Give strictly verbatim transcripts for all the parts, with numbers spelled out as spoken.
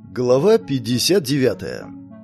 Глава пятьдесят девятая.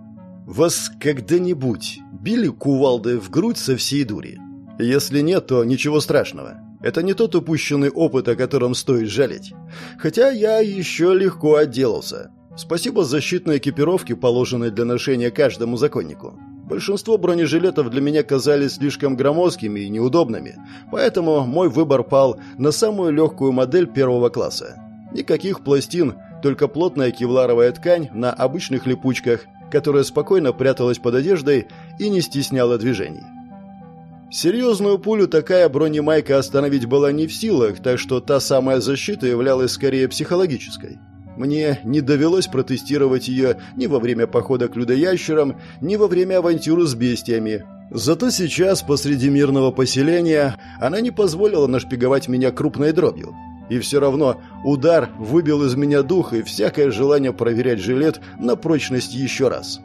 Вас когда-нибудь били кувалдой в грудь со всей дури? Если нет, то ничего страшного. Это не тот упущенный опыт, о котором стоит жалеть. Хотя я еще легко отделался. Спасибо защитной экипировке, положенной для ношения каждому законнику. Большинство бронежилетов для меня казались слишком громоздкими и неудобными, поэтому мой выбор пал на самую легкую модель первого класса. Никаких пластин, только плотная кевларовая ткань на обычных липучках, которая спокойно пряталась под одеждой и не стесняла движений. Серьезную пулю такая бронемайка остановить была не в силах, так что та самая защита являлась скорее психологической. Мне не довелось протестировать ее ни во время похода к людоящерам, ни во время авантюры с бестиями. Зато сейчас, посреди мирного поселения, она не позволила нашпиговать меня крупной дробью. И все равно удар выбил из меня дух и всякое желание проверять жилет на прочность еще раз.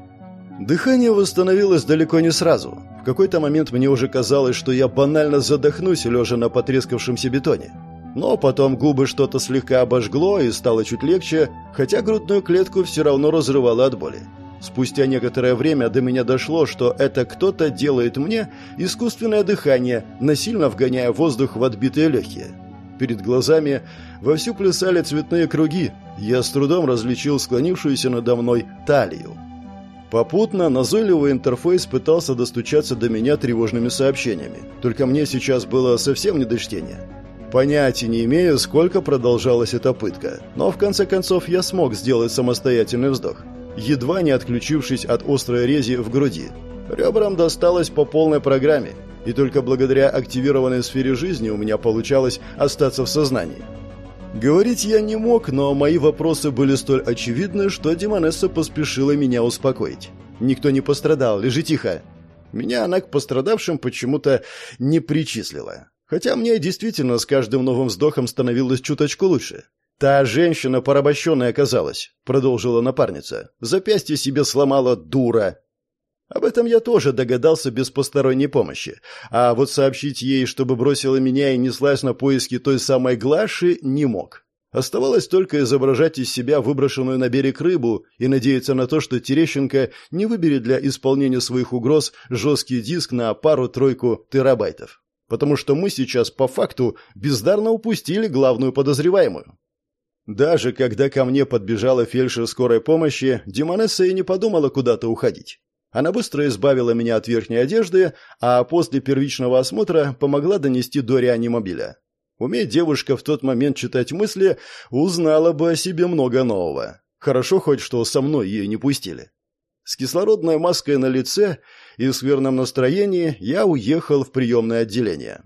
Дыхание восстановилось далеко не сразу. В какой-то момент мне уже казалось, что я банально задохнусь, лежа на потрескавшемся бетоне. Но потом губы что-то слегка обожгло и стало чуть легче, хотя грудную клетку все равно разрывало от боли. Спустя некоторое время до меня дошло, что это кто-то делает мне искусственное дыхание, насильно вгоняя воздух в отбитые легкие. Перед глазами вовсю плясали цветные круги. Я с трудом различил склонившуюся надо мной талию. Попутно назойливый интерфейс пытался достучаться до меня тревожными сообщениями. Только мне сейчас было совсем не до чтения. Понятия не имею, сколько продолжалась эта пытка, но в конце концов я смог сделать самостоятельный вздох, едва не отключившись от острой рези в груди. Ребрам досталось по полной программе, и только благодаря активированной сфере жизни у меня получалось остаться в сознании. Говорить я не мог, но мои вопросы были столь очевидны, что Демонесса поспешила меня успокоить. «Никто не пострадал, лежи тихо». Меня она к пострадавшим почему-то не причислила. Хотя мне действительно с каждым новым вздохом становилось чуточку лучше. «Та женщина порабощенная оказалась», — продолжила напарница. «Запястье себе сломала, дура». Об этом я тоже догадался без посторонней помощи. А вот сообщить ей, чтобы бросила меня и неслась на поиски той самой Глаши, не мог. Оставалось только изображать из себя выброшенную на берег рыбу и надеяться на то, что Терещенко не выберет для исполнения своих угроз жесткий диск на пару-тройку терабайтов. Потому что мы сейчас, по факту, бездарно упустили главную подозреваемую. Даже когда ко мне подбежала фельдшер скорой помощи, Демонесса и не подумала куда-то уходить. Она быстро избавила меня от верхней одежды, а после первичного осмотра помогла донести до реанимобиля. Умея девушка в тот момент читать мысли, узнала бы о себе много нового. Хорошо хоть, что со мной ее не пустили. С кислородной маской на лице и в скверном настроении я уехал в приемное отделение.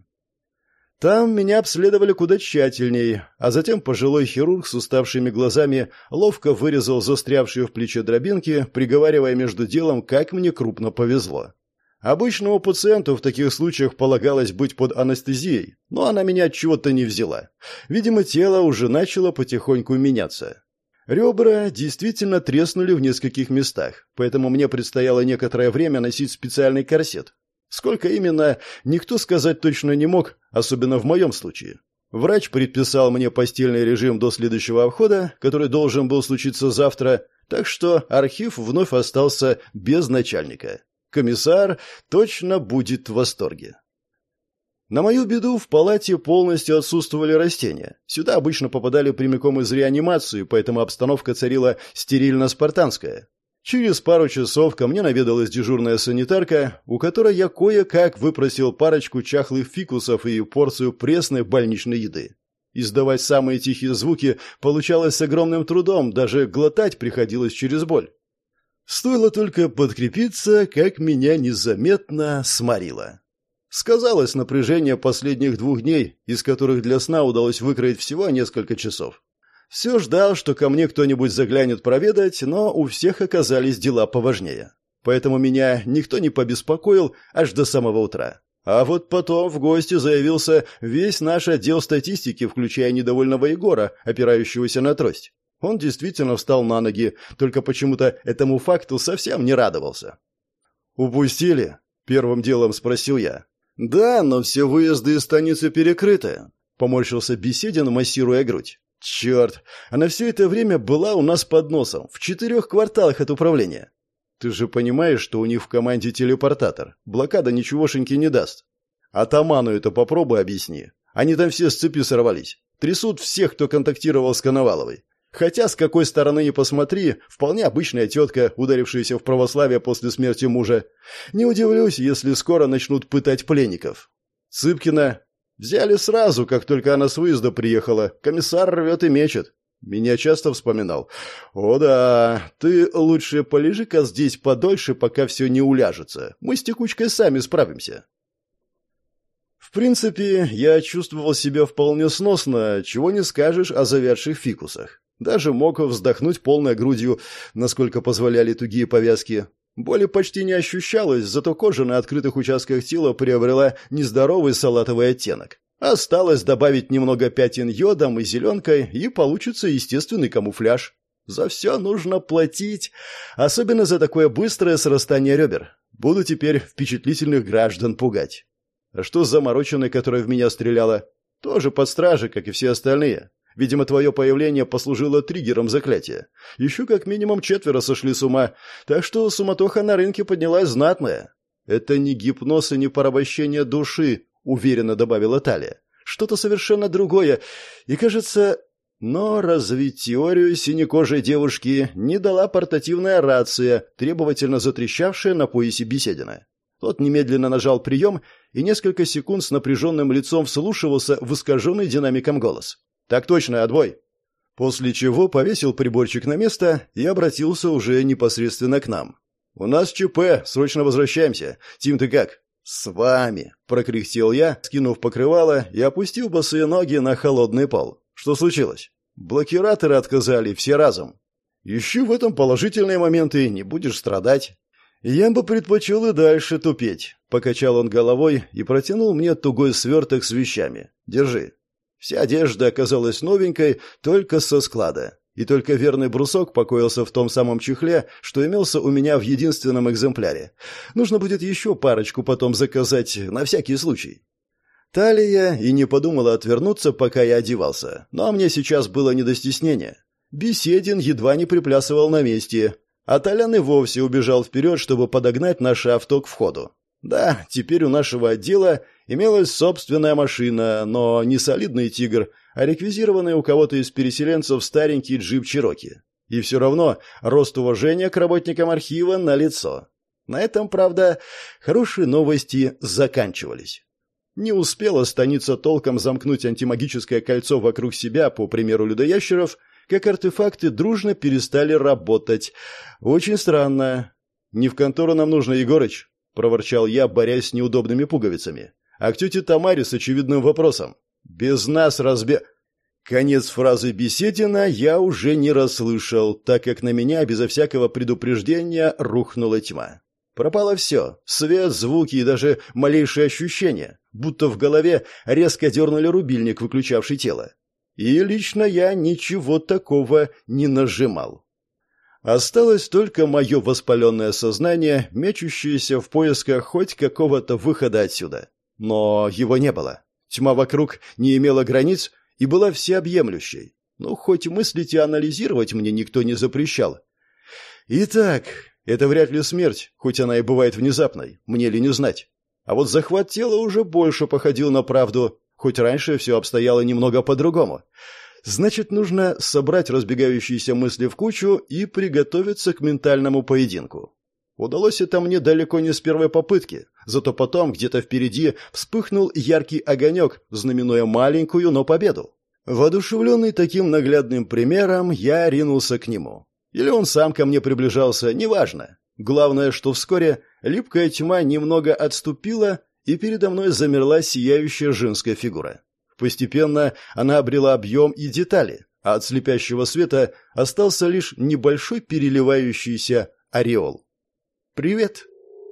Там меня обследовали куда тщательней, а затем пожилой хирург с уставшими глазами ловко вырезал застрявшие в плече дробинки, приговаривая между делом, как мне крупно повезло. Обычному пациенту в таких случаях полагалось быть под анестезией, но она меня от чего-то не взяла. Видимо, тело уже начало потихоньку меняться. Ребра действительно треснули в нескольких местах, поэтому мне предстояло некоторое время носить специальный корсет. Сколько именно, никто сказать точно не мог, особенно в моем случае. Врач предписал мне постельный режим до следующего обхода, который должен был случиться завтра, так что архив вновь остался без начальника. Комиссар точно будет в восторге. На мою беду в палате полностью отсутствовали растения. Сюда обычно попадали прямиком из реанимации, поэтому обстановка царила стерильно-спартанская. Через пару часов ко мне наведалась дежурная санитарка, у которой я кое-как выпросил парочку чахлых фикусов и порцию пресной больничной еды. Издавать самые тихие звуки получалось с огромным трудом, даже глотать приходилось через боль. Стоило только подкрепиться, как меня незаметно сморило. Сказалось напряжение последних двух дней, из которых для сна удалось выкроить всего несколько часов. Все ждал, что ко мне кто-нибудь заглянет проведать, но у всех оказались дела поважнее. Поэтому меня никто не побеспокоил аж до самого утра. А вот потом в гости заявился весь наш отдел статистики, включая недовольного Егора, опирающегося на трость. Он действительно встал на ноги, только почему-то этому факту совсем не радовался. «Упустили?» — первым делом спросил я. «Да, но все выезды из станицы перекрыты», — поморщился Беседин, массируя грудь. Черт, она все это время была у нас под носом, в четырех кварталах от управления. Ты же понимаешь, что у них в команде телепортатор. Блокада ничегошеньки не даст. Атаману это попробуй объясни. Они там все с цепи сорвались. Трясут всех, кто контактировал с Коноваловой. Хотя, с какой стороны ни посмотри, вполне обычная тетка, ударившаяся в православие после смерти мужа. Не удивлюсь, если скоро начнут пытать пленников. Цыпкина взяли сразу, как только она с выезда приехала. Комиссар рвет и мечет. Меня часто вспоминал. О да, ты лучше полежи-ка здесь подольше, пока все не уляжется. Мы с текучкой сами справимся. В принципе, я чувствовал себя вполне сносно, чего не скажешь о завядших фикусах. Даже мог вздохнуть полной грудью, насколько позволяли тугие повязки. Боли почти не ощущалось, зато кожа на открытых участках тела приобрела нездоровый салатовый оттенок. Осталось добавить немного пятен йодом и зеленкой, и получится естественный камуфляж. За все нужно платить, особенно за такое быстрое срастание ребер. Буду теперь впечатлительных граждан пугать. А что с замороченной, которая в меня стреляла? Тоже под стражей, как и все остальные. Видимо, твое появление послужило триггером заклятия. Еще как минимум четверо сошли с ума, так что суматоха на рынке поднялась знатная. Это не гипноз и не порабощение души, уверенно добавила Талия. Что-то совершенно другое. И, кажется... Но развить теорию синекожей девушки не дала портативная рация, требовательно затрещавшая на поясе Беседина. Тот немедленно нажал прием и несколько секунд с напряженным лицом вслушивался в искаженный динамиком голос. «Так точно, отбой!» После чего повесил приборчик на место и обратился уже непосредственно к нам. «У нас ЧП, срочно возвращаемся. Тим, ты как?» «С вами!» – прокряхтел я, скинув покрывало и опустив босые ноги на холодный пол. «Что случилось?» «Блокираторы отказали, все разом». «Ищи в этом положительные моменты, не будешь страдать». «Я бы предпочел и дальше тупеть», – покачал он головой и протянул мне тугой сверток с вещами. «Держи». Вся одежда оказалась новенькой, только со склада. И только верный брусок покоился в том самом чехле, что имелся у меня в единственном экземпляре. Нужно будет еще парочку потом заказать, на всякий случай. Талия и не подумала отвернуться, пока я одевался. Но мне сейчас было не до стеснения. Беседин едва не приплясывал на месте, а Толян и вовсе убежал вперед, чтобы подогнать наше авто к входу. Да, теперь у нашего отдела имелась собственная машина, но не солидный «Тигр», а реквизированный у кого-то из переселенцев старенький джип «Чироки». И все равно рост уважения к работникам архива налицо. На этом, правда, хорошие новости заканчивались. Не успела станица толком замкнуть антимагическое кольцо вокруг себя, по примеру людоящеров, как артефакты дружно перестали работать. Очень странно. «Не в контору нам нужно, Егорыч», — проворчал я, борясь с неудобными пуговицами. «А к тете Тамаре с очевидным вопросом. Без нас разбе...» Конец фразы Беседина я уже не расслышал, так как на меня безо всякого предупреждения рухнула тьма. Пропало все — свет, звуки и даже малейшие ощущения, будто в голове резко дернули рубильник, выключавший тело. И лично я ничего такого не нажимал. Осталось только мое воспаленное сознание, мечущееся в поисках хоть какого-то выхода отсюда. Но его не было. Тьма вокруг не имела границ и была всеобъемлющей. Ну, хоть мыслить и анализировать мне никто не запрещал. Итак, это вряд ли смерть, хоть она и бывает внезапной, мне ли не знать. А вот захват тела уже больше походил на правду, хоть раньше все обстояло немного по-другому. Значит, нужно собрать разбегающиеся мысли в кучу и приготовиться к ментальному поединку. Удалось это мне далеко не с первой попытки, зато потом где-то впереди вспыхнул яркий огонек, знаменуя маленькую, но победу. Воодушевленный таким наглядным примером, я ринулся к нему. Или он сам ко мне приближался, неважно. Главное, что вскоре липкая тьма немного отступила, и передо мной замерла сияющая женская фигура. Постепенно она обрела объем и детали, а от слепящего света остался лишь небольшой переливающийся ореол. «Привет!»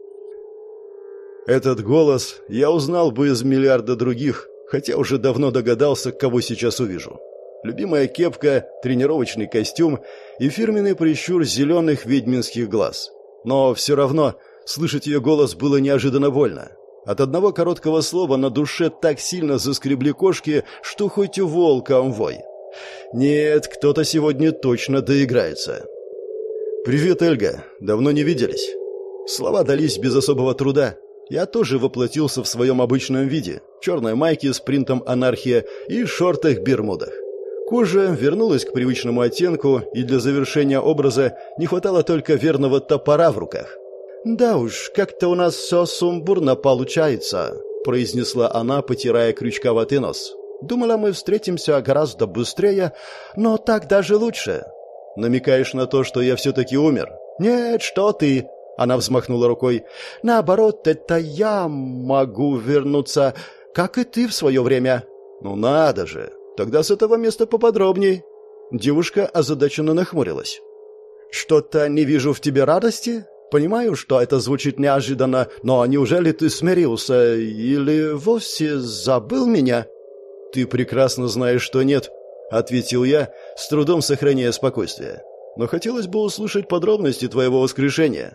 Этот голос я узнал бы из миллиарда других, хотя уже давно догадался, кого сейчас увижу. Любимая кепка, тренировочный костюм и фирменный прищур зеленых ведьминских глаз. Но все равно слышать ее голос было неожиданно больно. От одного короткого слова на душе так сильно заскребли кошки, что хоть у волка вой. Нет, кто-то сегодня точно доиграется. «Привет, Эльга. Давно не виделись». Слова дались без особого труда. Я тоже воплотился в своем обычном виде. Черной майке с принтом «Анархия» и шортах-бермудах. Кожа вернулась к привычному оттенку, и для завершения образа не хватало только верного топора в руках. «Да уж, как-то у нас все сумбурно получается», — произнесла она, потирая крючковатый нос. «Думала, мы встретимся гораздо быстрее, но так даже лучше». «Намекаешь на то, что я все-таки умер?» «Нет, что ты!» — она взмахнула рукой. «Наоборот, это я могу вернуться, как и ты в свое время». «Ну надо же! Тогда с этого места поподробней». Девушка озадаченно нахмурилась. «Что-то не вижу в тебе радости? Понимаю, что это звучит неожиданно, но неужели ты смирился или вовсе забыл меня?» «Ты прекрасно знаешь, что нет», — ответил я, с трудом сохраняя спокойствие. «Но хотелось бы услышать подробности твоего воскрешения».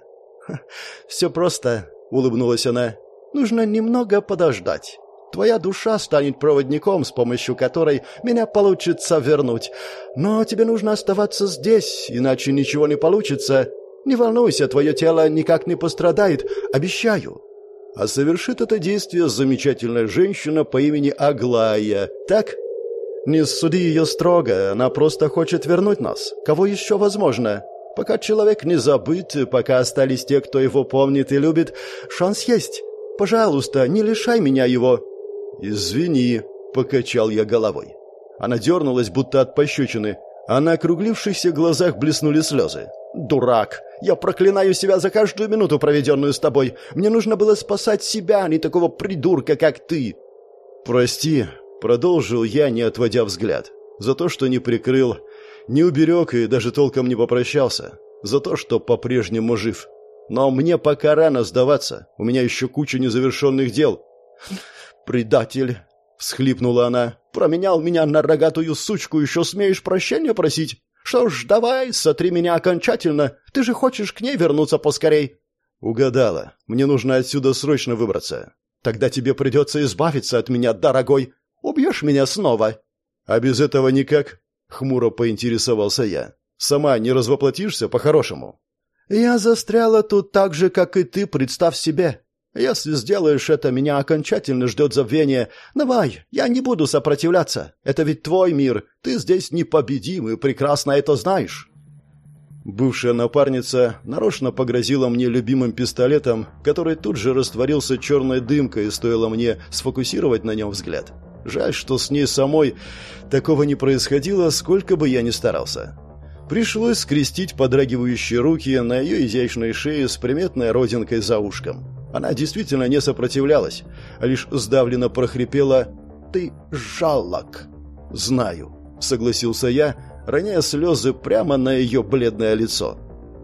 «Все просто», — улыбнулась она. «Нужно немного подождать. Твоя душа станет проводником, с помощью которой меня получится вернуть. Но тебе нужно оставаться здесь, иначе ничего не получится. Не волнуйся, твое тело никак не пострадает, обещаю». А совершит это действие замечательная женщина по имени Аглая, так? Не суди ее строго, она просто хочет вернуть нас. Кого еще возможно? Пока человек не забыт, пока остались те, кто его помнит и любит, шанс есть. Пожалуйста, не лишай меня его. «Извини», — покачал я головой. Она дернулась, будто от пощечины, а на округлившихся глазах блеснули слезы. «Дурак! Я проклинаю себя за каждую минуту, проведенную с тобой. Мне нужно было спасать себя, а не такого придурка, как ты». «Прости», — продолжил я, не отводя взгляд, «за то, что не прикрыл, не уберег и даже толком не попрощался, за то, что по-прежнему жив. Но мне пока рано сдаваться, у меня еще куча незавершенных дел». «Предатель!» — всхлипнула она. «Променял меня на рогатую сучку, еще смеешь прощения просить? Что ж, давай, сотри меня окончательно. Ты же хочешь к ней вернуться поскорей». «Угадала. Мне нужно отсюда срочно выбраться». «Тогда тебе придется избавиться от меня, дорогой. Убьешь меня снова». «А без этого никак?» — хмуро поинтересовался я. «Сама не развоплотишься по-хорошему?» «Я застряла тут так же, как и ты, представь себе. Если сделаешь это, меня окончательно ждет забвение. Давай, я не буду сопротивляться. Это ведь твой мир. Ты здесь непобедим и прекрасно это знаешь». Бывшая напарница нарочно погрозила мне любимым пистолетом, который тут же растворился черной дымкой, и стоило мне сфокусировать на нем взгляд. Жаль, что с ней самой такого не происходило, сколько бы я ни старался. Пришлось скрестить подрагивающие руки на ее изящной шее с приметной родинкой за ушком. Она действительно не сопротивлялась, а лишь сдавленно прохрипела: «Ты жалок». «Знаю», — согласился я, роняя слезы прямо на ее бледное лицо.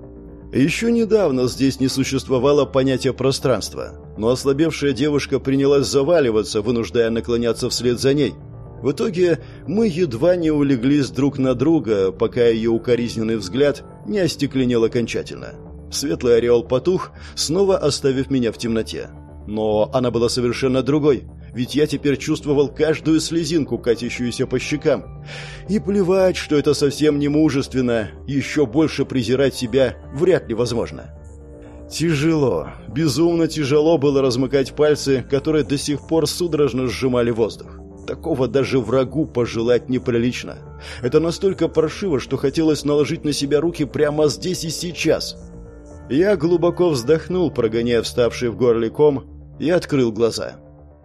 Еще недавно здесь не существовало понятия пространства, но ослабевшая девушка принялась заваливаться, вынуждая наклоняться вслед за ней. В итоге мы едва не улеглись друг на друга, пока ее укоризненный взгляд не остекленел окончательно. Светлый ореол потух, снова оставив меня в темноте. Но она была совершенно другой, ведь я теперь чувствовал каждую слезинку, катящуюся по щекам. И плевать, что это совсем не мужественно, еще больше презирать себя вряд ли возможно. Тяжело, безумно тяжело было размыкать пальцы, которые до сих пор судорожно сжимали воздух. Такого даже врагу пожелать неприлично. Это настолько паршиво, что хотелось наложить на себя руки прямо здесь и сейчас. Я глубоко вздохнул, прогоняя вставший в горле ком, и открыл глаза.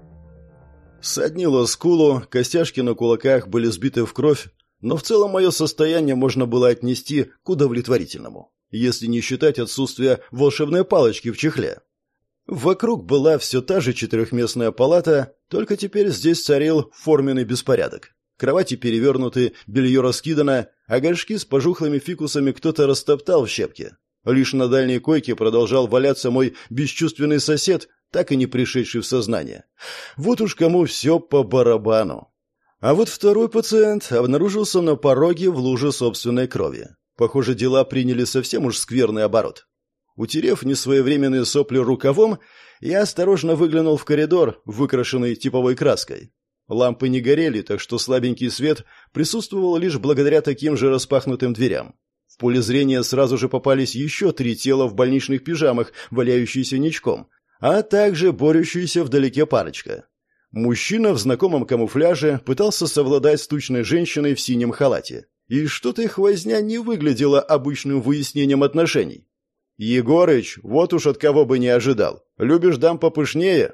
Соднило скулу, костяшки на кулаках были сбиты в кровь, но в целом мое состояние можно было отнести к удовлетворительному, если не считать отсутствия волшебной палочки в чехле. Вокруг была все та же четырехместная палата, только теперь здесь царил форменный беспорядок. Кровати перевернуты, белье раскидано, а горшки с пожухлыми фикусами кто-то растоптал в щепки. Лишь на дальней койке продолжал валяться мой бесчувственный сосед, так и не пришедший в сознание. Вот уж кому все по барабану. А вот второй пациент обнаружился на пороге в луже собственной крови. Похоже, дела приняли совсем уж скверный оборот. Утерев несвоевременные сопли рукавом, я осторожно выглянул в коридор, выкрашенный типовой краской. Лампы не горели, так что слабенький свет присутствовал лишь благодаря таким же распахнутым дверям. В поле зрения сразу же попались еще три тела в больничных пижамах, валяющиеся ничком, а также борющаяся вдалеке парочка. Мужчина в знакомом камуфляже пытался совладать с тучной женщиной в синем халате. И что-то их возня не выглядела обычным выяснением отношений. «Егорыч, вот уж от кого бы не ожидал. Любишь дам попышнее?»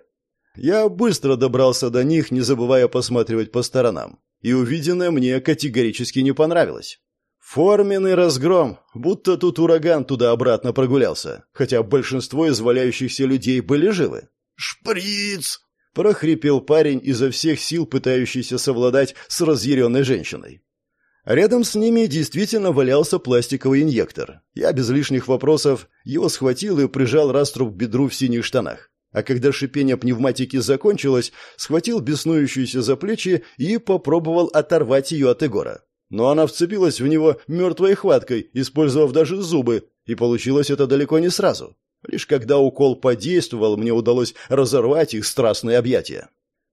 Я быстро добрался до них, не забывая посматривать по сторонам. И увиденное мне категорически не понравилось. Форменный разгром, будто тут ураган туда-обратно прогулялся, хотя большинство из валяющихся людей были живы. «Шприц!» – прохрипел парень, изо всех сил пытающийся совладать с разъяренной женщиной. Рядом с ними действительно валялся пластиковый инъектор. Я без лишних вопросов его схватил и прижал раструб к бедру в синих штанах. А когда шипение пневматики закончилось, схватил беснующуюся за плечи и попробовал оторвать ее от Егора. Но она вцепилась в него мертвой хваткой, использовав даже зубы, и получилось это далеко не сразу. Лишь когда укол подействовал, мне удалось разорвать их страстные объятия.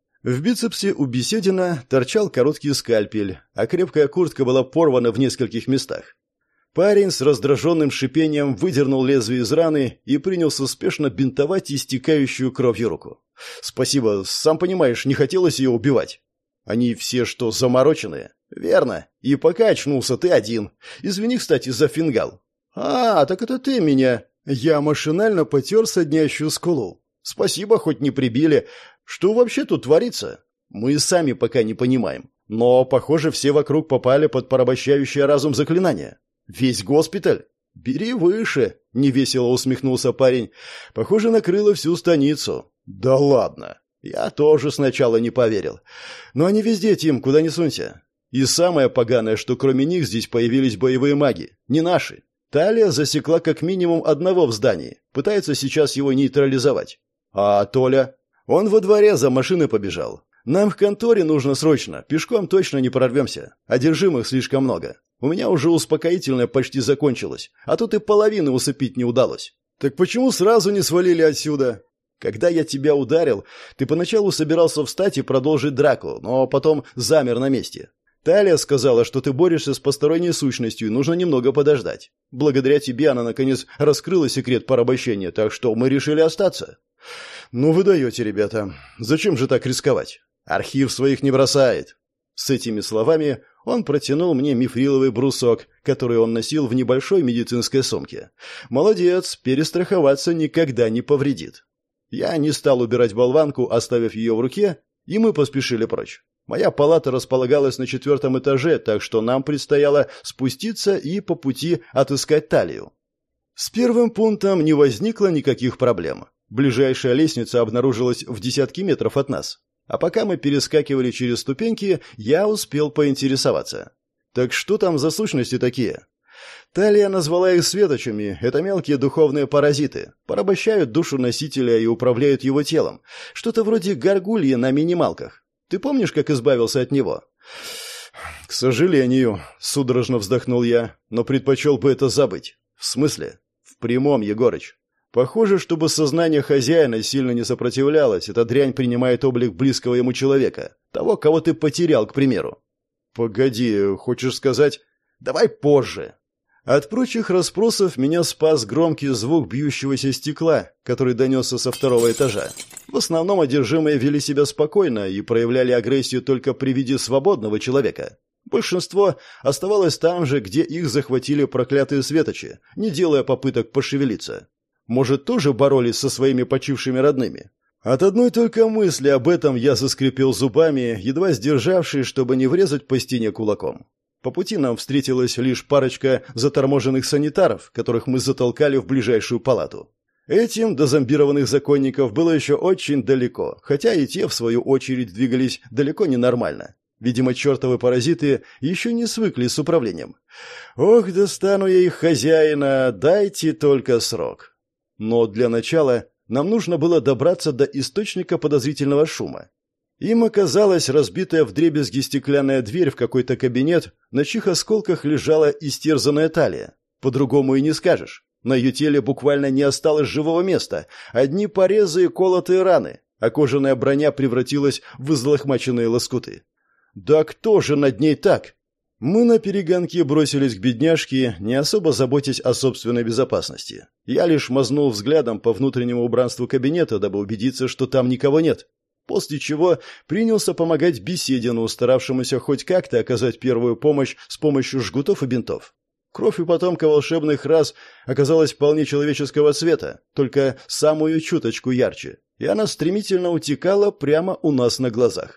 В бицепсе у Беседина торчал короткий скальпель, а крепкая куртка была порвана в нескольких местах. Парень с раздраженным шипением выдернул лезвие из раны и принялся спешно бинтовать истекающую кровью руку. «Спасибо, сам понимаешь, не хотелось ее убивать». «Они все что, замороченные?» «Верно. И пока очнулся ты один. Извини, кстати, за фингал». «А, так это ты меня». Я машинально потер соднящую скулу. «Спасибо, хоть не прибили. Что вообще тут творится?» «Мы сами пока не понимаем. Но, похоже, все вокруг попали под порабощающее разум заклинание». «Весь госпиталь?» «Бери выше», — невесело усмехнулся парень. «Похоже, накрыло всю станицу». «Да ладно». Я тоже сначала не поверил. Но они везде, Тим, куда ни сунься. И самое поганое, что кроме них здесь появились боевые маги. Не наши. Талия засекла как минимум одного в здании. Пытается сейчас его нейтрализовать. А Толя? Он во дворе за машиной побежал. Нам в конторе нужно срочно. Пешком точно не прорвемся. Одержимых слишком много. У меня уже успокоительное почти закончилось. А тут и половины усыпить не удалось. Так почему сразу не свалили отсюда? Когда я тебя ударил, ты поначалу собирался встать и продолжить драку, но потом замер на месте. Талия сказала, что ты борешься с посторонней сущностью и нужно немного подождать. Благодаря тебе она, наконец, раскрыла секрет порабощения, так что мы решили остаться. Ну вы даете, ребята. Зачем же так рисковать? Архив своих не бросает. С этими словами он протянул мне мифриловый брусок, который он носил в небольшой медицинской сумке. Молодец, перестраховаться никогда не повредит. Я не стал убирать болванку, оставив ее в руке, и мы поспешили прочь. Моя палата располагалась на четвертом этаже, так что нам предстояло спуститься и по пути отыскать Талию. С первым пунктом не возникло никаких проблем. Ближайшая лестница обнаружилась в десятке метров от нас. А пока мы перескакивали через ступеньки, я успел поинтересоваться. «Так что там за сущности такие?» Талия назвала их светочами. Это мелкие духовные паразиты. Порабощают душу носителя и управляют его телом. Что-то вроде горгульи на минималках. Ты помнишь, как избавился от него? К сожалению, судорожно вздохнул я, но предпочел бы это забыть. В смысле? В прямом, Егорыч. Похоже, чтобы сознание хозяина сильно не сопротивлялось, эта дрянь принимает облик близкого ему человека. Того, кого ты потерял, к примеру. Погоди, хочешь сказать... Давай позже. От прочих расспросов меня спас громкий звук бьющегося стекла, который донесся со второго этажа. В основном одержимые вели себя спокойно и проявляли агрессию только при виде свободного человека. Большинство оставалось там же, где их захватили проклятые светочи, не делая попыток пошевелиться. Может, тоже боролись со своими почившими родными? От одной только мысли об этом я заскрипел зубами, едва сдержавшись, чтобы не врезать по стене кулаком. По пути нам встретилась лишь парочка заторможенных санитаров, которых мы затолкали в ближайшую палату. Этим до зомбированных законников было еще очень далеко, хотя и те, в свою очередь, двигались далеко не нормально. Видимо, чертовы паразиты еще не свыкли с управлением. Ох, достану я их хозяина, дайте только срок. Но для начала нам нужно было добраться до источника подозрительного шума. Им оказалась разбитая вдребезги стеклянная дверь в какой-то кабинет, на чьих осколках лежала истерзанная Талия. По-другому и не скажешь. На ее теле буквально не осталось живого места. Одни порезы и колотые раны. а кожаная броня превратилась в взлохмаченные лоскуты. «Да кто же над ней так?» Мы на перегонки бросились к бедняжке, не особо заботясь о собственной безопасности. Я лишь мазнул взглядом по внутреннему убранству кабинета, дабы убедиться, что там никого нет. После чего принялся помогать Беседину, старавшемуся хоть как-то оказать первую помощь с помощью жгутов и бинтов. Кровь у потомка волшебных рас оказалась вполне человеческого цвета, только самую чуточку ярче, и она стремительно утекала прямо у нас на глазах.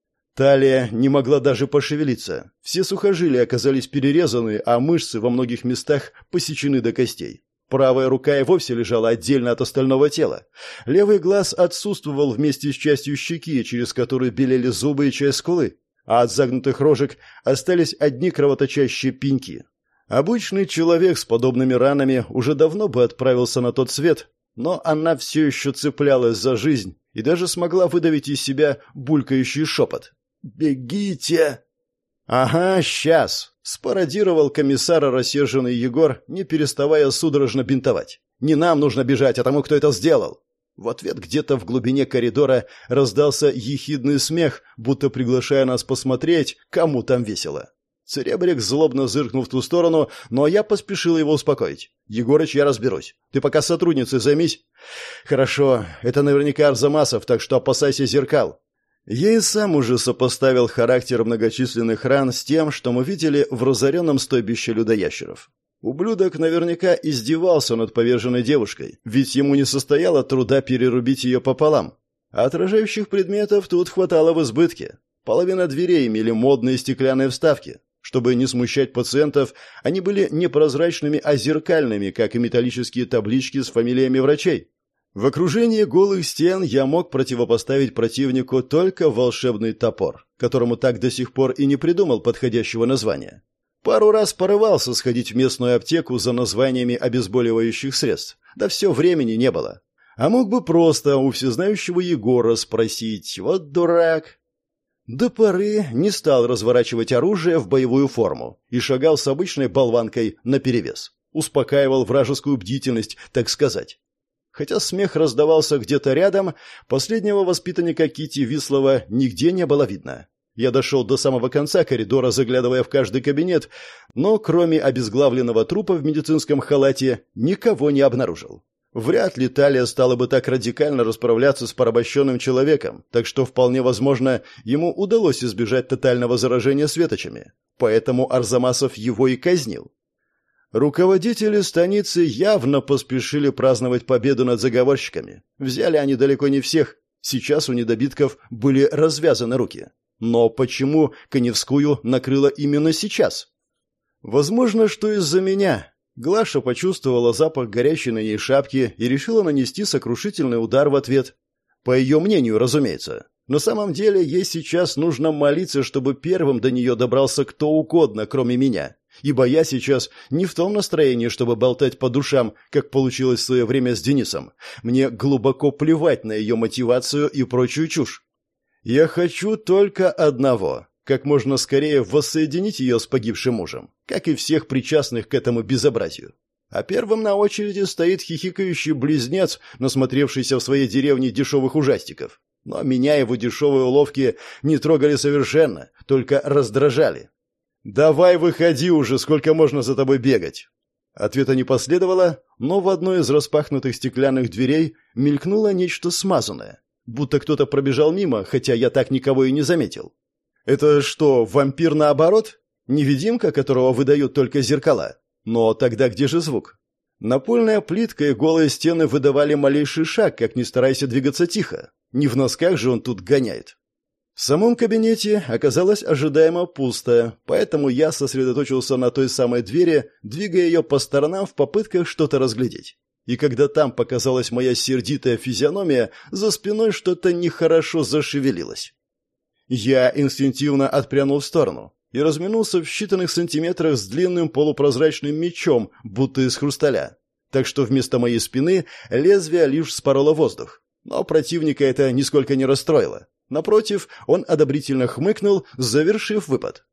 Талия не могла даже пошевелиться. Все сухожилия оказались перерезаны, а мышцы во многих местах посечены до костей. Правая рука и вовсе лежала отдельно от остального тела. Левый глаз отсутствовал вместе с частью щеки, через которую белели зубы и часть скулы, а от загнутых рожек остались одни кровоточащие пеньки. Обычный человек с подобными ранами уже давно бы отправился на тот свет, но она все еще цеплялась за жизнь и даже смогла выдавить из себя булькающий шепот. «Бегите!» «Ага, сейчас!» — спародировал комиссара рассерженный Егор, не переставая судорожно бинтовать. «Не нам нужно бежать, а тому, кто это сделал!» В ответ где-то в глубине коридора раздался ехидный смех, будто приглашая нас посмотреть, кому там весело. Церебрик злобно зыркнул в ту сторону, но я поспешил его успокоить. «Егорыч, я разберусь. Ты пока с сотрудницей займись». «Хорошо. Это наверняка Арзамасов, так что опасайся зеркал». Я и сам уже сопоставил характер многочисленных ран с тем, что мы видели в разоренном стойбище людоящеров. Ублюдок наверняка издевался над поверженной девушкой, ведь ему не состояло труда перерубить ее пополам. А отражающих предметов тут хватало в избытке. Половина дверей имели модные стеклянные вставки. Чтобы не смущать пациентов, они были не прозрачными, а зеркальными, как и металлические таблички с фамилиями врачей. В окружении голых стен я мог противопоставить противнику только волшебный топор, которому так до сих пор и не придумал подходящего названия. Пару раз порывался сходить в местную аптеку за названиями обезболивающих средств, да все времени не было. А мог бы просто у всезнающего Егора спросить: «Вот дурак». До поры не стал разворачивать оружие в боевую форму и шагал с обычной болванкой наперевес. Успокаивал вражескую бдительность, так сказать. Хотя смех раздавался где-то рядом, последнего воспитанника Кити Вислова нигде не было видно. Я дошел до самого конца коридора, заглядывая в каждый кабинет, но кроме обезглавленного трупа в медицинском халате никого не обнаружил. Вряд ли Талия стала бы так радикально расправляться с порабощенным человеком, так что вполне возможно, ему удалось избежать тотального заражения светочами. Поэтому Арзамасов его и казнил. Руководители станицы явно поспешили праздновать победу над заговорщиками. Взяли они далеко не всех. Сейчас у недобитков были развязаны руки. Но почему Коневскую накрыло именно сейчас? Возможно, что из-за меня. Глаша почувствовала запах горящей на ней шапки и решила нанести сокрушительный удар в ответ. По ее мнению, разумеется. На самом деле, ей сейчас нужно молиться, чтобы первым до нее добрался кто угодно, кроме меня. Ибо я сейчас не в том настроении, чтобы болтать по душам, как получилось в свое время с Денисом. Мне глубоко плевать на ее мотивацию и прочую чушь. Я хочу только одного – как можно скорее воссоединить ее с погибшим мужем, как и всех причастных к этому безобразию. А первым на очереди стоит хихикающий близнец, насмотревшийся в своей деревне дешевых ужастиков. Но меня его дешевые уловки не трогали совершенно, только раздражали. «Давай выходи уже, сколько можно за тобой бегать?» Ответа не последовало, но в одной из распахнутых стеклянных дверей мелькнуло нечто смазанное, будто кто-то пробежал мимо, хотя я так никого и не заметил. «Это что, вампир наоборот? Невидимка, которого выдают только зеркала? Но тогда где же звук?» Напольная плитка и голые стены выдавали малейший шаг, как ни старайся двигаться тихо. Не в носках же он тут гоняет. В самом кабинете оказалось ожидаемо пусто, поэтому я сосредоточился на той самой двери, двигая ее по сторонам в попытках что-то разглядеть. И когда там показалась моя сердитая физиономия, за спиной что-то нехорошо зашевелилось. Я инстинктивно отпрянул в сторону и разминулся в считанных сантиметрах с длинным полупрозрачным мечом, будто из хрусталя. Так что вместо моей спины лезвие лишь вспороло воздух. Но противника это нисколько не расстроило. Напротив, он одобрительно хмыкнул, завершив выпад.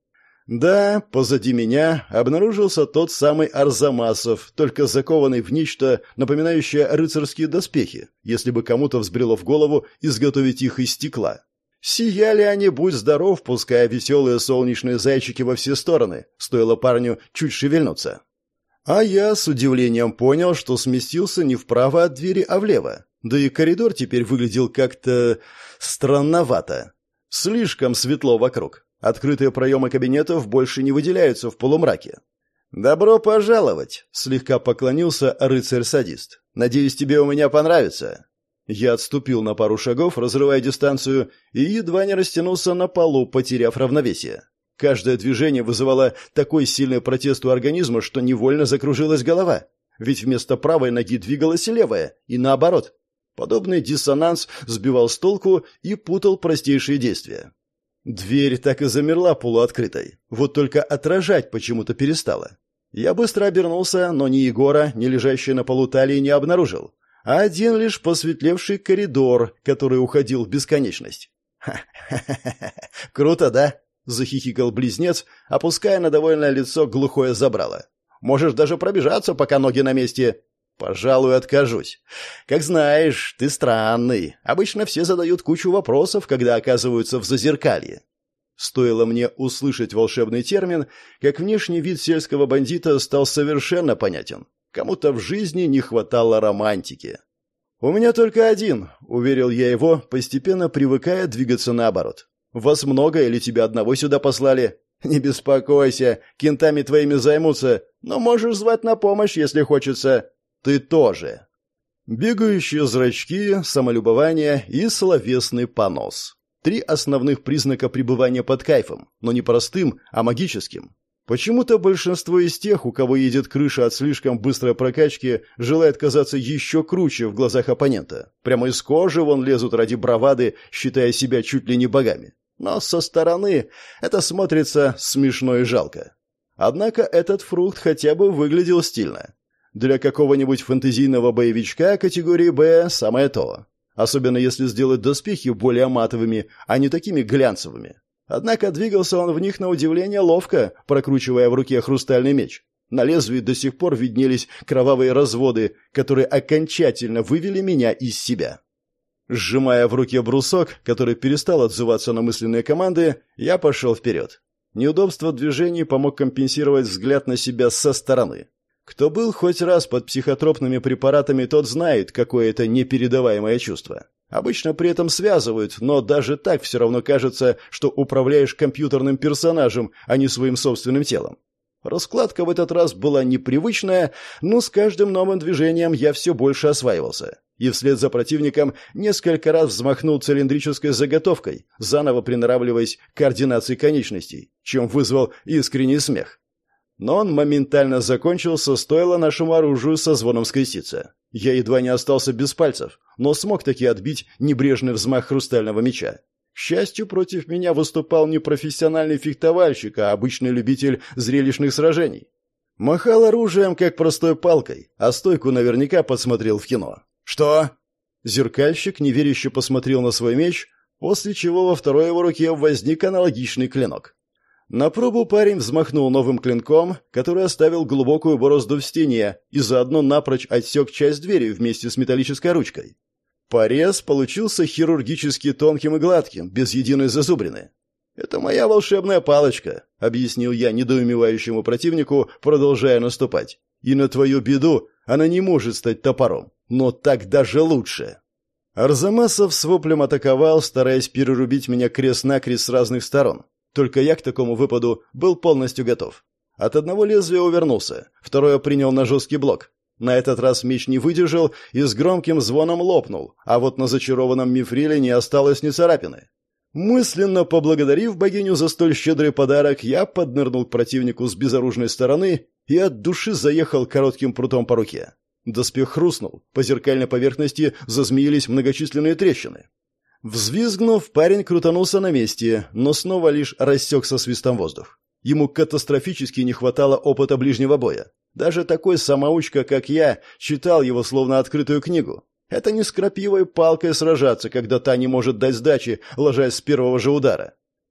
Да, позади меня обнаружился тот самый Арзамасов, только закованный в нечто, напоминающее рыцарские доспехи, если бы кому-то взбрело в голову изготовить их из стекла. Сияли они, будь здоров, пуская веселые солнечные зайчики во все стороны, стоило парню чуть шевельнуться. А я с удивлением понял, что сместился не вправо от двери, а влево. Да и коридор теперь выглядел как-то странновато. Слишком светло вокруг. Открытые проемы кабинетов больше не выделяются в полумраке. «Добро пожаловать!» — слегка поклонился рыцарь-садист. «Надеюсь, тебе у меня понравится». Я отступил на пару шагов, разрывая дистанцию, и едва не растянулся на полу, потеряв равновесие. Каждое движение вызывало такой сильный протест у организма, что невольно закружилась голова. Ведь вместо правой ноги двигалась левая, и наоборот. Подобный диссонанс сбивал с толку и путал простейшие действия. Дверь так и замерла полуоткрытой, вот только отражать почему-то перестала. Я быстро обернулся, но ни Егора, ни лежащей на полу талии не обнаружил, а один лишь посветлевший коридор, который уходил в бесконечность. «Ха-ха-ха! Круто, да?» — захихикал близнец, опуская на довольное лицо глухое забрало. «Можешь даже пробежаться, пока ноги на месте». «Пожалуй, откажусь. Как знаешь, ты странный. Обычно все задают кучу вопросов, когда оказываются в зазеркалье». Стоило мне услышать волшебный термин, как внешний вид сельского бандита стал совершенно понятен. Кому-то в жизни не хватало романтики. «У меня только один», — уверил я его, постепенно привыкая двигаться наоборот. «Вас много или тебя одного сюда послали?» «Не беспокойся, кентами твоими займутся, но можешь звать на помощь, если хочется». «Ты тоже». Бегающие зрачки, самолюбование и словесный понос. Три основных признака пребывания под кайфом, но не простым, а магическим. Почему-то большинство из тех, у кого едет крыша от слишком быстрой прокачки, желает казаться еще круче в глазах оппонента. Прямо из кожи вон лезут ради бравады, считая себя чуть ли не богами. Но со стороны это смотрится смешно и жалко. Однако этот фрукт хотя бы выглядел стильно. Для какого-нибудь фэнтезийного боевичка категории «Б» самое то. Особенно если сделать доспехи более матовыми, а не такими глянцевыми. Однако двигался он в них на удивление ловко, прокручивая в руке хрустальный меч. На лезвии до сих пор виднелись кровавые разводы, которые окончательно вывели меня из себя. Сжимая в руке брусок, который перестал отзываться на мысленные команды, я пошел вперед. Неудобство движений помог компенсировать взгляд на себя со стороны. Кто был хоть раз под психотропными препаратами, тот знает, какое это непередаваемое чувство. Обычно при этом связывают, но даже так все равно кажется, что управляешь компьютерным персонажем, а не своим собственным телом. Раскладка в этот раз была непривычная, но с каждым новым движением я все больше осваивался. И вслед за противником несколько раз взмахнул цилиндрической заготовкой, заново приноравливаясь к координации конечностей, чем вызвал искренний смех. Но он моментально закончился, стоило нашему оружию со звоном скреститься. Я едва не остался без пальцев, но смог таки отбить небрежный взмах хрустального меча. К счастью, против меня выступал не профессиональный фехтовальщик, а обычный любитель зрелищных сражений. Махал оружием, как простой палкой, а стойку наверняка подсмотрел в кино. «Что?» Зеркальщик неверяще посмотрел на свой меч, после чего во второй его руке возник аналогичный клинок. На пробу парень взмахнул новым клинком, который оставил глубокую борозду в стене и заодно напрочь отсек часть двери вместе с металлической ручкой. Порез получился хирургически тонким и гладким, без единой зазубрины. «Это моя волшебная палочка», — объяснил я недоумевающему противнику, продолжая наступать. «И на твою беду она не может стать топором, но так даже лучше». Арзамасов с воплем атаковал, стараясь перерубить меня крест-накрест с разных сторон. Только я к такому выпаду был полностью готов. От одного лезвия увернулся, второе принял на жесткий блок. На этот раз меч не выдержал и с громким звоном лопнул, а вот на зачарованном мифриле не осталось ни царапины. Мысленно поблагодарив богиню за столь щедрый подарок, я поднырнул к противнику с безоружной стороны и от души заехал коротким прутом по руке. Доспех хрустнул, по зеркальной поверхности зазмеились многочисленные трещины. Взвизгнув, парень крутанулся на месте, но снова лишь рассек со свистом воздух. Ему катастрофически не хватало опыта ближнего боя. Даже такой самоучка, как я, читал его словно открытую книгу. Это не с крапивой палкой сражаться, когда та не может дать сдачи, ложась с первого же удара.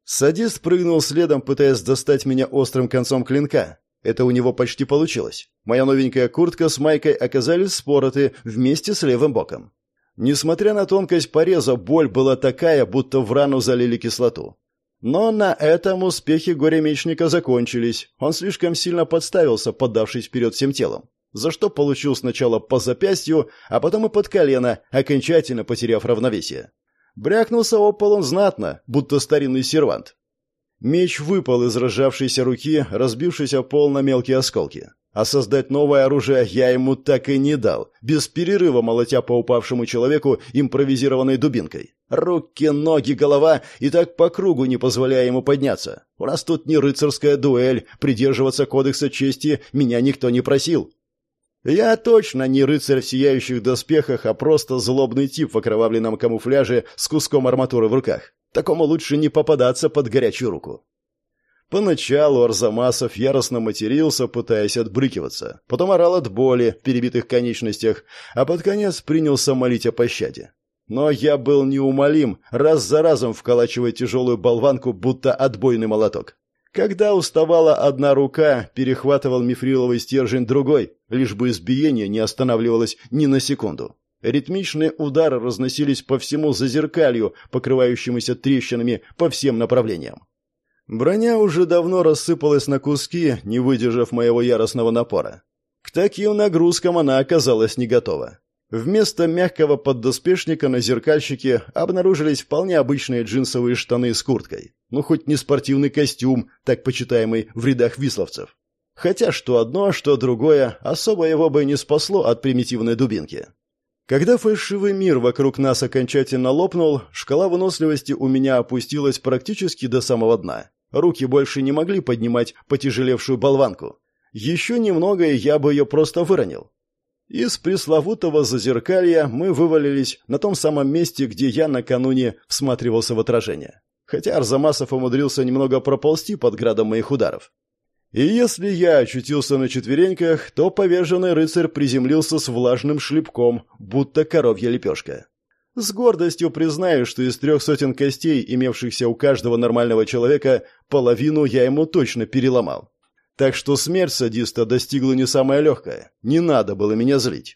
Садист прыгнул следом, пытаясь достать меня острым концом клинка. Это у него почти получилось. Моя новенькая куртка с майкой оказались спороты вместе с левым боком. Несмотря на тонкость пореза, боль была такая, будто в рану залили кислоту. Но на этом успехи горе-мечника закончились. Он слишком сильно подставился, поддавшись вперед всем телом, за что получил сначала по запястью, а потом и под колено, окончательно потеряв равновесие. Брякнулся об пол он знатно, будто старинный сервант. Меч выпал из разжавшейся руки, разбившись о пол на мелкие осколки. А создать новое оружие я ему так и не дал, без перерыва молотя по упавшему человеку импровизированной дубинкой. Руки, ноги, голова, и так по кругу, не позволяя ему подняться. У нас тут не рыцарская дуэль, придерживаться кодекса чести меня никто не просил. Я точно не рыцарь в сияющих доспехах, а просто злобный тип в окровавленном камуфляже с куском арматуры в руках. Такому лучше не попадаться под горячую руку. Поначалу Арзамасов яростно матерился, пытаясь отбрыкиваться, потом орал от боли в перебитых конечностях, а под конец принялся молить о пощаде. Но я был неумолим, раз за разом вколачивая тяжелую болванку, будто отбойный молоток. Когда уставала одна рука, перехватывал мифриловый стержень другой, лишь бы избиение не останавливалось ни на секунду. Ритмичные удары разносились по всему зазеркалью, покрывающемуся трещинами по всем направлениям. Броня уже давно рассыпалась на куски, не выдержав моего яростного напора. К таким нагрузкам она оказалась не готова. Вместо мягкого поддоспешника на зеркальщике обнаружились вполне обычные джинсовые штаны с курткой. Ну, хоть не спортивный костюм, так почитаемый в рядах висловцев. Хотя что одно, что другое, особо его бы не спасло от примитивной дубинки. Когда фальшивый мир вокруг нас окончательно лопнул, шкала выносливости у меня опустилась практически до самого дна. Руки больше не могли поднимать потяжелевшую болванку. Еще немного, и я бы ее просто выронил. Из пресловутого зазеркалья мы вывалились на том самом месте, где я накануне всматривался в отражение. Хотя Арзамасов умудрился немного проползти под градом моих ударов. И если я очутился на четвереньках, то поверженный рыцарь приземлился с влажным шлепком, будто коровья лепешка. С гордостью признаю, что из трех сотен костей, имевшихся у каждого нормального человека, половину я ему точно переломал. Так что смерть садиста достигла не самая легкая. Не надо было меня злить.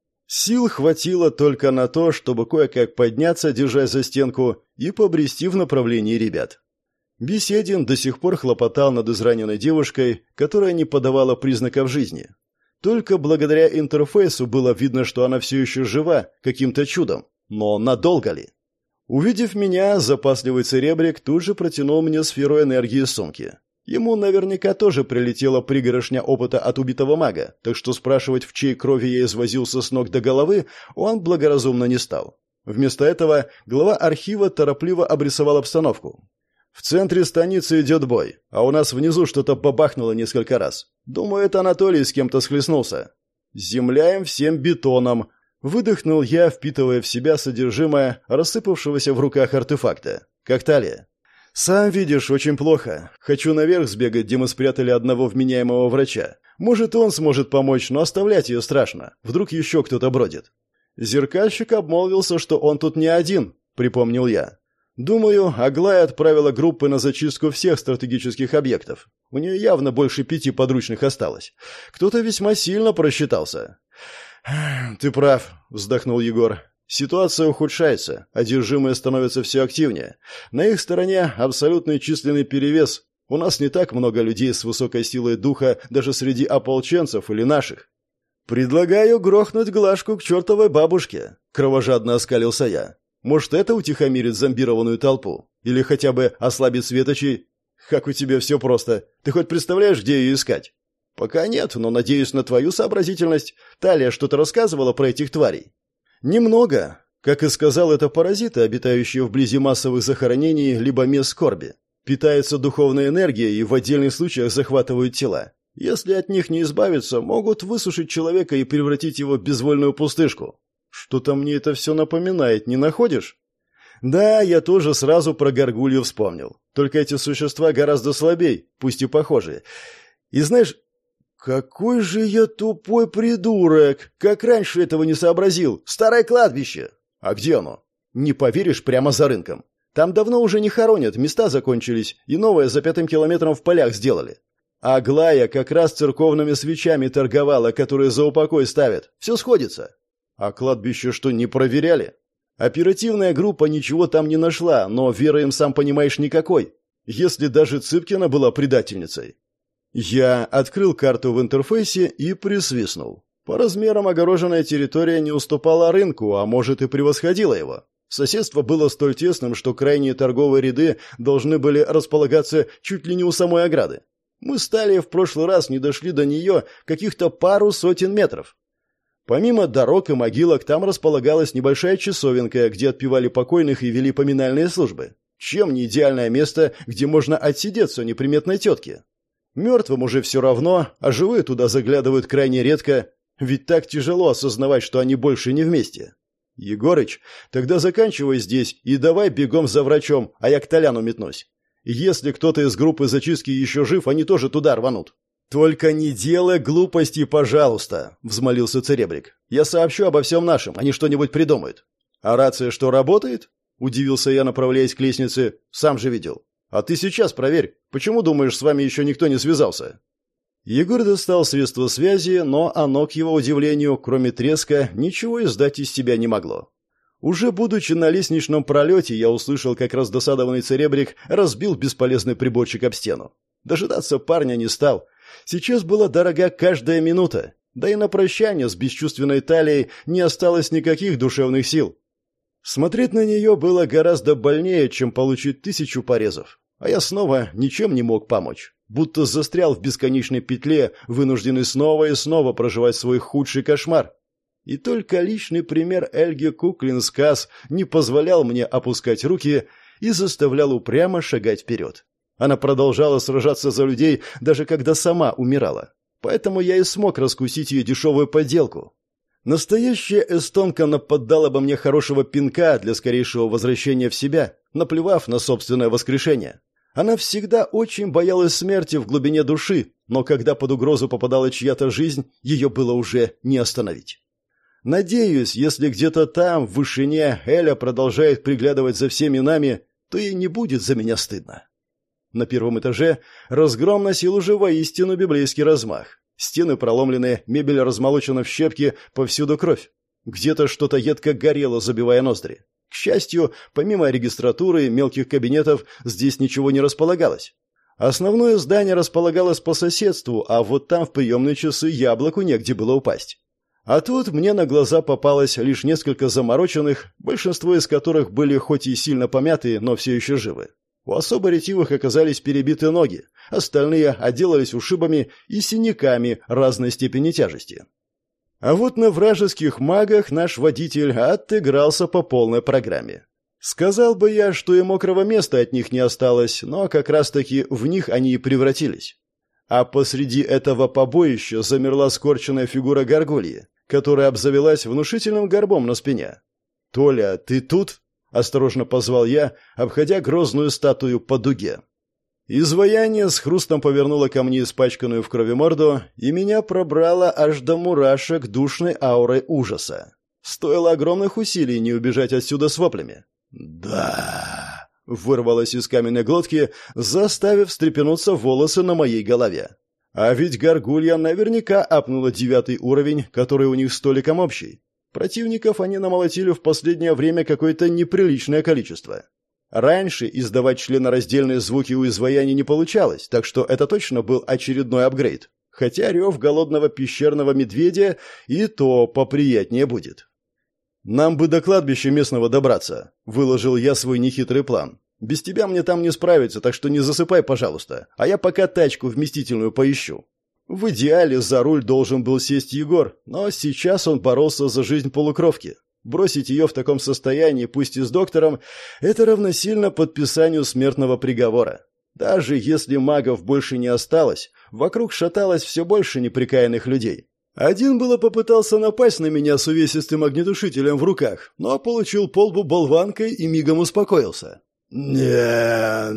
Сил хватило только на то, чтобы кое-как подняться, держась за стенку, и побрести в направлении ребят. Беседин до сих пор хлопотал над израненной девушкой, которая не подавала признаков жизни. Только благодаря интерфейсу было видно, что она все еще жива, каким-то чудом. Но надолго ли? Увидев меня, запасливый церебрик тут же протянул мне сферу энергии из сумки. Ему наверняка тоже прилетела пригорошня опыта от убитого мага, так что спрашивать, в чьей крови я извозился с ног до головы, он благоразумно не стал. Вместо этого глава архива торопливо обрисовал обстановку. В центре станицы идет бой, а у нас внизу что-то бабахнуло несколько раз. Думаю, это Анатолий с кем-то схлестнулся. Земляем всем бетоном. Выдохнул я, впитывая в себя содержимое рассыпавшегося в руках артефакта. Как талия? Сам видишь, очень плохо. Хочу наверх сбегать, где мы спрятали одного вменяемого врача. Может, он сможет помочь, но оставлять ее страшно. Вдруг еще кто-то бродит. Зеркальщик обмолвился, что он тут не один, припомнил я. Думаю, Аглая отправила группы на зачистку всех стратегических объектов. У нее явно больше пяти подручных осталось. Кто-то весьма сильно просчитался. «Ты прав», — вздохнул Егор. «Ситуация ухудшается, одержимые становятся все активнее. На их стороне абсолютный численный перевес. У нас не так много людей с высокой силой духа даже среди ополченцев или наших». «Предлагаю грохнуть Глашку к чертовой бабушке», — кровожадно оскалился я. «Может, это утихомирит зомбированную толпу? Или хотя бы ослабит светочей? Как у тебя все просто. Ты хоть представляешь, где ее искать?» «Пока нет, но надеюсь на твою сообразительность. Талия что-то рассказывала про этих тварей?» «Немного. Как и сказал, это паразиты, обитающие вблизи массовых захоронений либо мест скорби. Питаются духовной энергией и в отдельных случаях захватывают тела. Если от них не избавиться, могут высушить человека и превратить его в безвольную пустышку. Что-то мне это все напоминает, не находишь?» «Да, я тоже сразу про горгулью вспомнил. Только эти существа гораздо слабее, пусть и похожие. И знаешь... «Какой же я тупой придурок! Как раньше этого не сообразил! Старое кладбище!» «А где оно?» «Не поверишь, прямо за рынком. Там давно уже не хоронят, места закончились, и новое за пятым километром в полях сделали. А Аглая как раз церковными свечами торговала, которые за упокой ставят. Все сходится. А кладбище что, не проверяли? Оперативная группа ничего там не нашла, но веры им, сам понимаешь, никакой. Если даже Цыпкина была предательницей. Я открыл карту в интерфейсе и присвистнул. По размерам огороженная территория не уступала рынку, а может и превосходила его. Соседство было столь тесным, что крайние торговые ряды должны были располагаться чуть ли не у самой ограды. Мы стали в прошлый раз не дошли до нее каких-то пару сотен метров. Помимо дорог и могилок, там располагалась небольшая часовенка, где отпевали покойных и вели поминальные службы. Чем не идеальное место, где можно отсидеться неприметной тетке? Мертвым уже все равно, а живые туда заглядывают крайне редко, ведь так тяжело осознавать, что они больше не вместе. Егорыч, тогда заканчивай здесь и давай бегом за врачом, а я к Толяну метнусь. Если кто-то из группы зачистки еще жив, они тоже туда рванут. «Только не делай глупостей, пожалуйста», — взмолился Церебрик. «Я сообщу обо всем нашим, они что-нибудь придумают». «А рация что, работает?» — удивился я, направляясь к лестнице. «Сам же видел». «А ты сейчас проверь. Почему, думаешь, с вами еще никто не связался?» Егор достал средство связи, но оно, к его удивлению, кроме треска, ничего издать из себя не могло. Уже будучи на лестничном пролете, я услышал, как раздосадованный Церебрик разбил бесполезный приборчик об стену. Дожидаться парня не стал. Сейчас была дорога каждая минута, да и на прощание с бесчувственной талией не осталось никаких душевных сил. Смотреть на нее было гораздо больнее, чем получить тысячу порезов. А я снова ничем не мог помочь. Будто застрял в бесконечной петле, вынужденный снова и снова проживать свой худший кошмар. И только личный пример Эльги Куклин-Сказ не позволял мне опускать руки и заставлял упрямо шагать вперед. Она продолжала сражаться за людей, даже когда сама умирала. Поэтому я и смог раскусить ее дешевую подделку. Настоящая эстонка наподдала бы мне хорошего пинка для скорейшего возвращения в себя, наплевав на собственное воскрешение. Она всегда очень боялась смерти в глубине души, но когда под угрозу попадала чья-то жизнь, ее было уже не остановить. Надеюсь, если где-то там, в вышине, Эля продолжает приглядывать за всеми нами, то ей не будет за меня стыдно. На первом этаже разгром носил уже воистину библейский размах. Стены проломлены, мебель размолочена в щепки, повсюду кровь. Где-то что-то едко горело, забивая ноздри. К счастью, помимо регистратуры и мелких кабинетов, здесь ничего не располагалось. Основное здание располагалось по соседству, а вот там в приемные часы яблоку негде было упасть. А тут мне на глаза попалось лишь несколько замороченных, большинство из которых были хоть и сильно помятые, но все еще живы. У особо ретивых оказались перебиты ноги, остальные отделались ушибами и синяками разной степени тяжести. А вот на вражеских магах наш водитель отыгрался по полной программе. Сказал бы я, что и мокрого места от них не осталось, но как раз-таки в них они и превратились. А посреди этого побоища замерла скорченная фигура горгульи, которая обзавелась внушительным горбом на спине. «Толя, ты тут?» — осторожно позвал я, обходя грозную статую по дуге. Изваяние с хрустом повернуло ко мне испачканную в крови морду, и меня пробрало аж до мурашек душной аурой ужаса. Стоило огромных усилий не убежать отсюда с воплями. «Да!» — вырвалось из каменной глотки, заставив встрепенуться волосы на моей голове. А ведь горгулья наверняка апнула девятый уровень, который у них с Толиком общий. Противников они намолотили в последнее время какое-то неприличное количество. Раньше издавать членораздельные звуки у изваяний не получалось, так что это точно был очередной апгрейд. Хотя рев голодного пещерного медведя и то поприятнее будет. «Нам бы до кладбища местного добраться», — выложил я свой нехитрый план. «Без тебя мне там не справиться, так что не засыпай, пожалуйста, а я пока тачку вместительную поищу». В идеале за руль должен был сесть Егор, но сейчас он боролся за жизнь полукровки. Бросить ее в таком состоянии, пусть и с доктором, это равносильно подписанию смертного приговора. Даже если магов больше не осталось, вокруг шаталось все больше неприкаянных людей. Один было попытался напасть на меня с увесистым огнетушителем в руках, но получил по лбу болванкой и мигом успокоился. «Не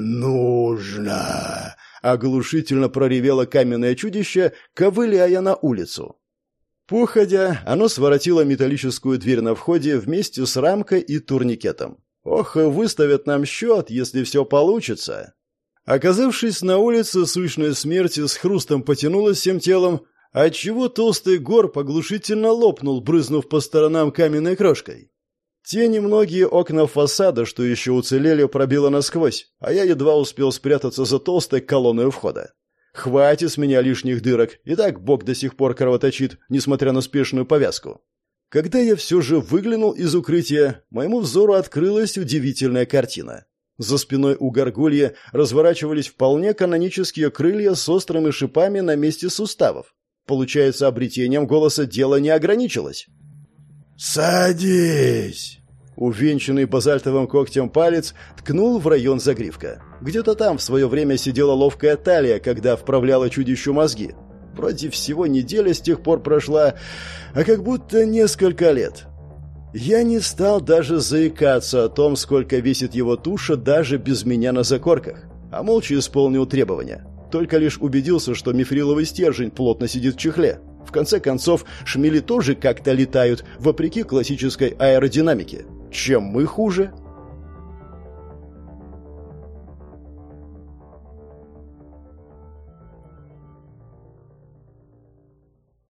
нужно!» — оглушительно проревело каменное чудище, ковыляя на улицу. Походя, оно своротило металлическую дверь на входе вместе с рамкой и турникетом. Ох, выставят нам счет, если все получится. Оказавшись на улице, сущная смерть с хрустом потянулась всем телом, отчего толстый горб оглушительно лопнул, брызнув по сторонам каменной крошкой. Те немногие окна фасада, что еще уцелели, пробило насквозь, а я едва успел спрятаться за толстой колонной у входа. Хватит с меня лишних дырок, и так бок до сих пор кровоточит, несмотря на спешную повязку. Когда я все же выглянул из укрытия, моему взору открылась удивительная картина. За спиной у горгульи разворачивались вполне канонические крылья с острыми шипами на месте суставов. Получается, обретением голоса дело не ограничилось. «Садись!» Увенчанный базальтовым когтем палец ткнул в район загривка. Где-то там в свое время сидела ловкая талия, когда вправляла чудищу мозги. Вроде всего неделя с тех пор прошла, а как будто несколько лет. Я не стал даже заикаться о том, сколько весит его туша даже без меня на закорках, а молча исполнил требования. Только лишь убедился, что мифриловый стержень плотно сидит в чехле. В конце концов, шмели тоже как-то летают, вопреки классической аэродинамике. Чем мы хуже?